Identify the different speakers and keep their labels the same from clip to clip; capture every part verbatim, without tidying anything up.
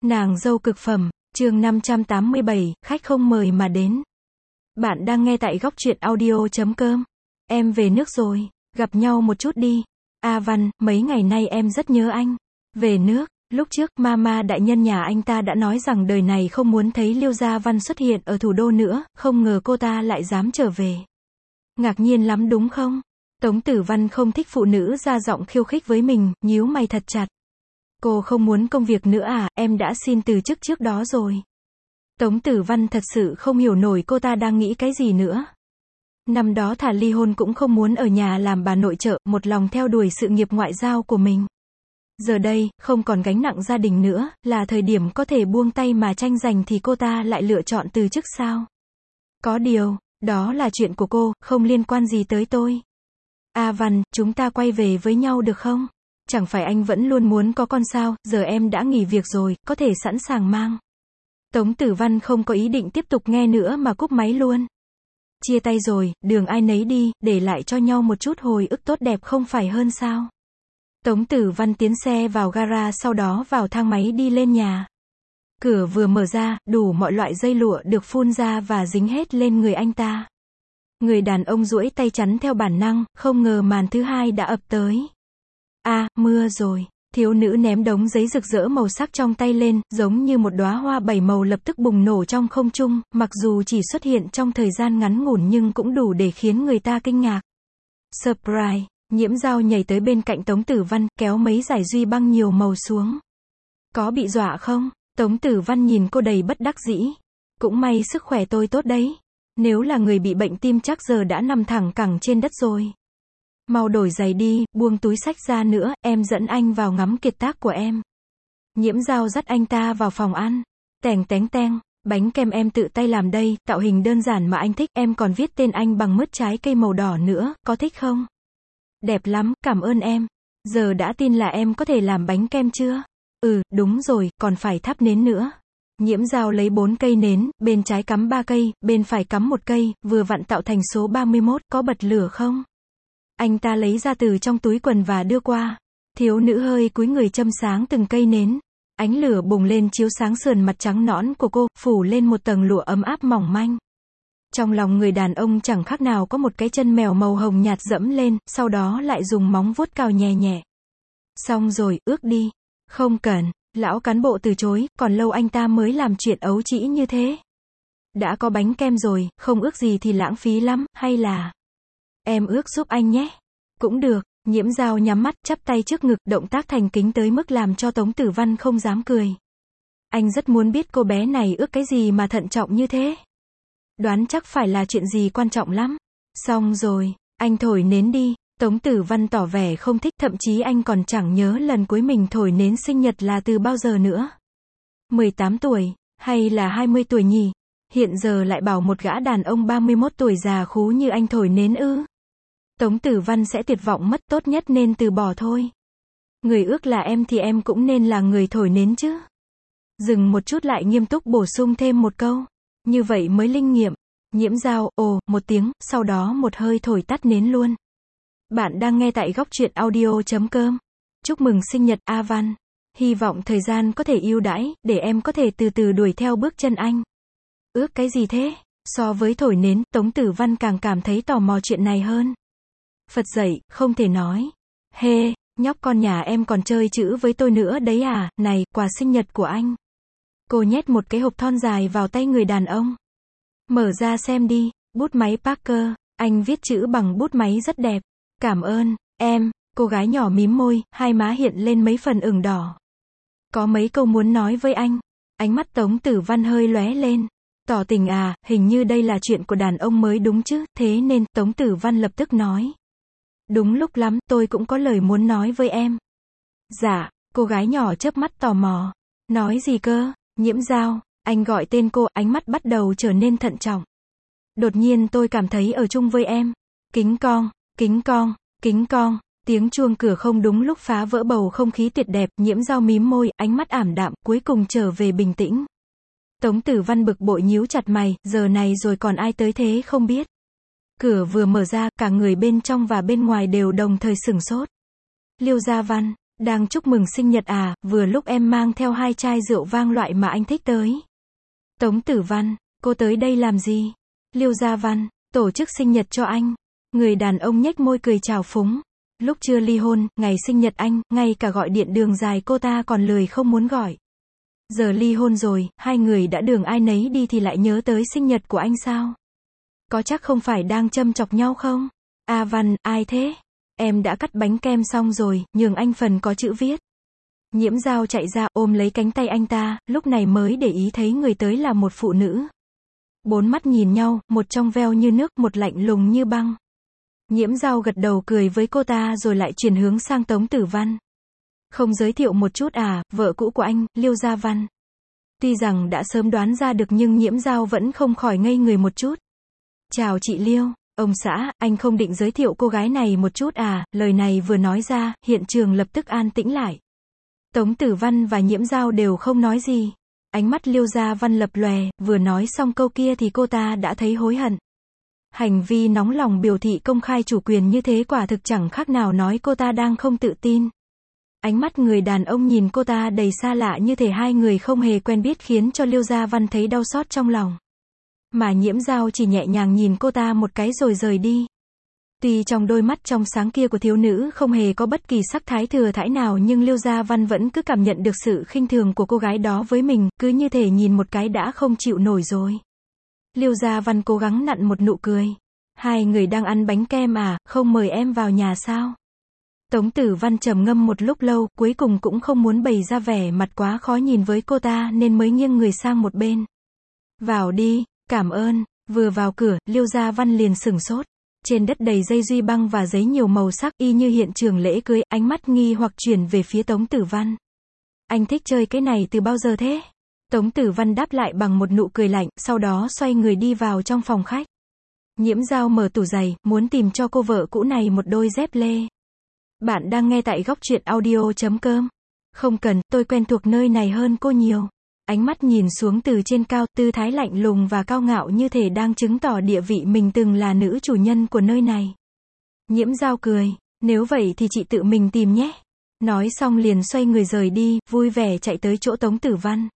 Speaker 1: Nàng dâu cực phẩm, chương năm trăm tám mươi bảy, khách không mời mà đến. Bạn đang nghe tại góc truyện audio chấm com. Em về nước rồi, gặp nhau một chút đi. A Văn, mấy ngày nay em rất nhớ anh. Về nước, lúc trước, Mama đại nhân nhà anh ta đã nói rằng đời này không muốn thấy Liêu Gia Văn xuất hiện ở thủ đô nữa, không ngờ cô ta lại dám trở về. Ngạc nhiên lắm đúng không? Tống Tử Văn không thích phụ nữ ra giọng khiêu khích với mình, nhíu mày thật chặt. Cô không muốn công việc nữa à, em đã xin từ chức trước đó rồi. Tống Tử Văn thật sự không hiểu nổi cô ta đang nghĩ cái gì nữa. Năm đó thà ly hôn cũng không muốn ở nhà làm bà nội trợ, một lòng theo đuổi sự nghiệp ngoại giao của mình. Giờ đây, không còn gánh nặng gia đình nữa, là thời điểm có thể buông tay mà tranh giành thì cô ta lại lựa chọn từ chức sao? Có điều, đó là chuyện của cô, không liên quan gì tới tôi. A Văn, chúng ta quay về với nhau được không? Chẳng phải anh vẫn luôn muốn có con sao, giờ em đã nghỉ việc rồi, có thể sẵn sàng mang. Tống Tử Văn không có ý định tiếp tục nghe nữa mà cúp máy luôn. Chia tay rồi, đường ai nấy đi, để lại cho nhau một chút hồi ức tốt đẹp không phải hơn sao? Tống Tử Văn tiến xe vào gara sau đó vào thang máy đi lên nhà. Cửa vừa mở ra, đủ mọi loại dây lụa được phun ra và dính hết lên người anh ta. Người đàn ông duỗi tay chắn theo bản năng, không ngờ màn thứ hai đã ập tới. A, à, mưa rồi. Thiếu nữ ném đống giấy rực rỡ màu sắc trong tay lên, giống như một đóa hoa bảy màu lập tức bùng nổ trong không trung, mặc dù chỉ xuất hiện trong thời gian ngắn ngủn nhưng cũng đủ để khiến người ta kinh ngạc. Surprise! Nhiễm Dao nhảy tới bên cạnh Tống Tử Văn, kéo mấy dải duy băng nhiều màu xuống. Có bị dọa không? Tống Tử Văn nhìn cô đầy bất đắc dĩ. Cũng may sức khỏe tôi tốt đấy. Nếu là người bị bệnh tim chắc giờ đã nằm thẳng cẳng trên đất rồi. Mau đổi giày đi, buông túi xách ra nữa, em dẫn anh vào ngắm kiệt tác của em. Nhiễm Dao dắt anh ta vào phòng ăn. Tèng téng teng, bánh kem em tự tay làm đây, tạo hình đơn giản mà anh thích, em còn viết tên anh bằng mứt trái cây màu đỏ nữa, có thích không? Đẹp lắm, cảm ơn em. Giờ đã tin là em có thể làm bánh kem chưa? Ừ, đúng rồi, còn phải thắp nến nữa. Nhiễm Dao lấy bốn cây nến, bên trái cắm ba cây, bên phải cắm một cây, vừa vặn tạo thành số ba mươi mốt, có bật lửa không? Anh ta lấy ra từ trong túi quần và đưa qua. Thiếu nữ hơi cúi người châm sáng từng cây nến. Ánh lửa bùng lên chiếu sáng sườn mặt trắng nõn của cô, phủ lên một tầng lụa ấm áp mỏng manh. Trong lòng người đàn ông chẳng khác nào có một cái chân mèo màu hồng nhạt dẫm lên, sau đó lại dùng móng vuốt cào nhẹ nhẹ. Xong rồi, ước đi. Không cần, lão cán bộ từ chối, còn lâu anh ta mới làm chuyện ấu trĩ như thế. Đã có bánh kem rồi, không ước gì thì lãng phí lắm, hay là... Em ước giúp anh nhé. Cũng được, Nhiễm Dao nhắm mắt, chắp tay trước ngực, động tác thành kính tới mức làm cho Tống Tử Văn không dám cười. Anh rất muốn biết cô bé này ước cái gì mà thận trọng như thế. Đoán chắc phải là chuyện gì quan trọng lắm. Xong rồi, anh thổi nến đi. Tống Tử Văn tỏ vẻ không thích, thậm chí anh còn chẳng nhớ lần cuối mình thổi nến sinh nhật là từ bao giờ nữa. mười tám tuổi, hay là hai mươi tuổi nhỉ? Hiện giờ lại bảo một gã đàn ông ba mươi mốt tuổi già khú như anh thổi nến ư? Tống Tử Văn sẽ tuyệt vọng mất, tốt nhất nên từ bỏ thôi. Người ước là em thì em cũng nên là người thổi nến chứ. Dừng một chút lại nghiêm túc bổ sung thêm một câu. Như vậy mới linh nghiệm. Nhiễm Dao, ồ, một tiếng, sau đó một hơi thổi tắt nến luôn. Bạn đang nghe tại góc truyện audio chấm com. Chúc mừng sinh nhật A Văn. Hy vọng thời gian có thể ưu đãi, để em có thể từ từ đuổi theo bước chân anh. Ước cái gì thế? So với thổi nến, Tống Tử Văn càng cảm thấy tò mò chuyện này hơn. Phật dậy, không thể nói. Hê, hey, nhóc con nhà em còn chơi chữ với tôi nữa đấy à, này, quà sinh nhật của anh. Cô nhét một cái hộp thon dài vào tay người đàn ông. Mở ra xem đi, bút máy Parker, anh viết chữ bằng bút máy rất đẹp. Cảm ơn, em, cô gái nhỏ mím môi, hai má hiện lên mấy phần ửng đỏ. Có mấy câu muốn nói với anh. Ánh mắt Tống Tử Văn hơi lóe lên. Tỏ tình à, hình như đây là chuyện của đàn ông mới đúng chứ, thế nên, Tống Tử Văn lập tức nói. Đúng lúc lắm, tôi cũng có lời muốn nói với em. Dạ, cô gái nhỏ chớp mắt tò mò. Nói gì cơ? Nhiễm Dao, anh gọi tên cô, ánh mắt bắt đầu trở nên thận trọng. Đột nhiên tôi cảm thấy ở chung với em. Kính cong, kính cong, kính cong, tiếng chuông cửa không đúng lúc phá vỡ bầu không khí tuyệt đẹp, Nhiễm Dao mím môi, ánh mắt ảm đạm, cuối cùng trở về bình tĩnh. Tống Tử Văn bực bội nhíu chặt mày, giờ này rồi còn ai tới thế không biết. Cửa vừa mở ra, cả người bên trong và bên ngoài đều đồng thời sửng sốt. Liêu Gia Văn, Đang chúc mừng sinh nhật à, vừa lúc em mang theo hai chai rượu vang loại mà anh thích tới. Tống Tử Văn, cô tới đây làm gì? Liêu Gia Văn, tổ chức sinh nhật cho anh. Người đàn ông nhếch môi cười chào phúng. Lúc chưa ly hôn, ngày sinh nhật anh, ngay cả gọi điện đường dài cô ta còn lười không muốn gọi. Giờ ly hôn rồi, hai người đã đường ai nấy đi thì lại nhớ tới sinh nhật của anh sao? Có chắc không phải đang châm chọc nhau không? A Văn, ai thế? Em đã cắt bánh kem xong rồi, nhường anh phần có chữ viết. Nhiễm Dao chạy ra, ôm lấy cánh tay anh ta, lúc này mới để ý thấy người tới là một phụ nữ. Bốn mắt nhìn nhau, một trong veo như nước, một lạnh lùng như băng. Nhiễm Dao gật đầu cười với cô ta rồi lại chuyển hướng sang Tống Tử Văn. Không giới thiệu một chút à, vợ cũ của anh, Liêu Gia Văn. Tuy rằng đã sớm đoán ra được nhưng Nhiễm Dao vẫn không khỏi ngây người một chút. Chào chị Liêu, ông xã, anh không định giới thiệu cô gái này một chút à, lời này vừa nói ra, hiện trường lập tức an tĩnh lại. Tống Tử Văn và Nhiễm Dao đều không nói gì. Ánh mắt Liêu Gia Văn lập lòe, vừa nói xong câu kia thì cô ta đã thấy hối hận. Hành vi nóng lòng biểu thị công khai chủ quyền như thế quả thực chẳng khác nào nói cô ta đang không tự tin. Ánh mắt người đàn ông nhìn cô ta đầy xa lạ như thể hai người không hề quen biết khiến cho Liêu Gia Văn thấy đau xót trong lòng. Mà Nhiễm Dao chỉ nhẹ nhàng nhìn cô ta một cái rồi rời đi. Tuy trong đôi mắt trong sáng kia của thiếu nữ không hề có bất kỳ sắc thái thừa thãi nào nhưng Liêu Gia Văn vẫn cứ cảm nhận được sự khinh thường của cô gái đó với mình, cứ như thể nhìn một cái đã không chịu nổi rồi. Liêu Gia Văn cố gắng nặn một nụ cười. Hai người đang ăn bánh kem à, không mời em vào nhà sao? Tống Tử Văn trầm ngâm một lúc lâu, cuối cùng cũng không muốn bày ra vẻ mặt quá khó nhìn với cô ta nên mới nghiêng người sang một bên. Vào đi, cảm ơn. Vừa vào cửa, Liêu Gia Văn liền sửng sốt. Trên đất đầy dây duy băng và giấy nhiều màu sắc, y như hiện trường lễ cưới, ánh mắt nghi hoặc chuyển về phía Tống Tử Văn. Anh thích chơi cái này từ bao giờ thế? Tống Tử Văn đáp lại bằng một nụ cười lạnh, sau đó xoay người đi vào trong phòng khách. Nhiễm Dao mở tủ giày, muốn tìm cho cô vợ cũ này một đôi dép lê. Bạn đang nghe tại góc truyện audio chấm com. Không cần, tôi quen thuộc nơi này hơn cô nhiều. Ánh mắt nhìn xuống từ trên cao, tư thái lạnh lùng và cao ngạo như thể đang chứng tỏ địa vị mình từng là nữ chủ nhân của nơi này. Nhiễm Dao cười, nếu vậy thì chị tự mình tìm nhé. Nói xong liền xoay người rời đi, vui vẻ chạy tới chỗ Tống Tử Văn.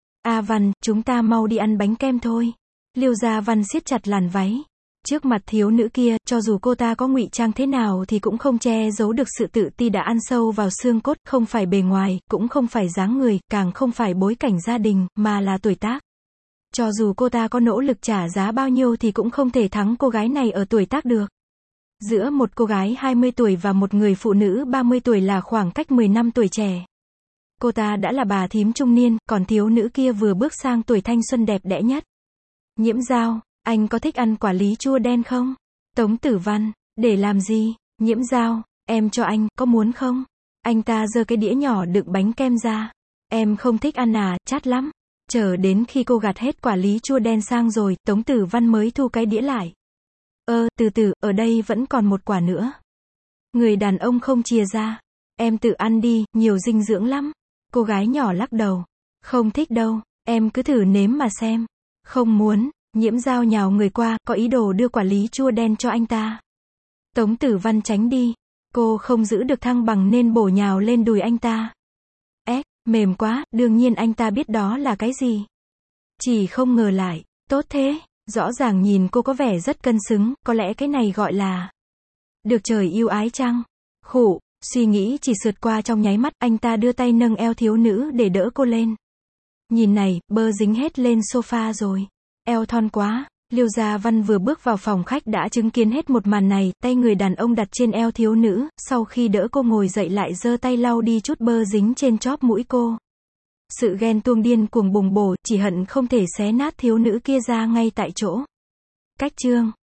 Speaker 1: A Văn, chúng ta mau đi ăn bánh kem thôi. Liêu Gia Văn siết chặt làn váy. Trước mặt thiếu nữ kia, cho dù cô ta có ngụy trang thế nào thì cũng không che giấu được sự tự ti đã ăn sâu vào xương cốt, không phải bề ngoài, cũng không phải dáng người, càng không phải bối cảnh gia đình, mà là tuổi tác. Cho dù cô ta có nỗ lực trả giá bao nhiêu thì cũng không thể thắng cô gái này ở tuổi tác được. Giữa một cô gái hai mươi tuổi và một người phụ nữ ba mươi tuổi là khoảng cách mười năm tuổi trẻ. Cô ta đã là bà thím trung niên, còn thiếu nữ kia vừa bước sang tuổi thanh xuân đẹp đẽ nhất. Nhiễm Dao, anh có thích ăn quả lý chua đen không? Tống Tử Văn, để làm gì? Nhiễm Dao, em cho anh, có muốn không? Anh ta giơ cái đĩa nhỏ đựng bánh kem ra. Em không thích ăn à, chát lắm. Chờ đến khi cô gạt hết quả lý chua đen sang rồi, Tống Tử Văn mới thu cái đĩa lại. Ơ, từ từ, ở đây vẫn còn một quả nữa. Người đàn ông không chìa ra. Em tự ăn đi, nhiều dinh dưỡng lắm. Cô gái nhỏ lắc đầu. Không thích đâu, em cứ thử nếm mà xem. Không muốn. Nhiễm Dao nhào người qua, có ý đồ đưa quả lý chua đen cho anh ta. Tống Tử Văn tránh đi. Cô không giữ được thăng bằng nên bổ nhào lên đùi anh ta. Ếch, mềm quá, đương nhiên anh ta biết đó là cái gì. Chỉ không ngờ lại, tốt thế, rõ ràng nhìn cô có vẻ rất cân xứng, có lẽ cái này gọi là được trời yêu ái chăng? Khụ, suy nghĩ chỉ sượt qua trong nháy mắt, anh ta đưa tay nâng eo thiếu nữ để đỡ cô lên. Nhìn này, bơ dính hết lên sofa rồi. Eo thon quá. Liêu Gia Văn vừa bước vào phòng khách đã chứng kiến hết một màn này, tay người đàn ông đặt trên eo thiếu nữ, sau khi đỡ cô ngồi dậy lại giơ tay lau đi chút bơ dính trên chóp mũi cô. Sự ghen tuông điên cuồng bùng bổ, chỉ hận không thể xé nát thiếu nữ kia ra ngay tại chỗ. Cách chương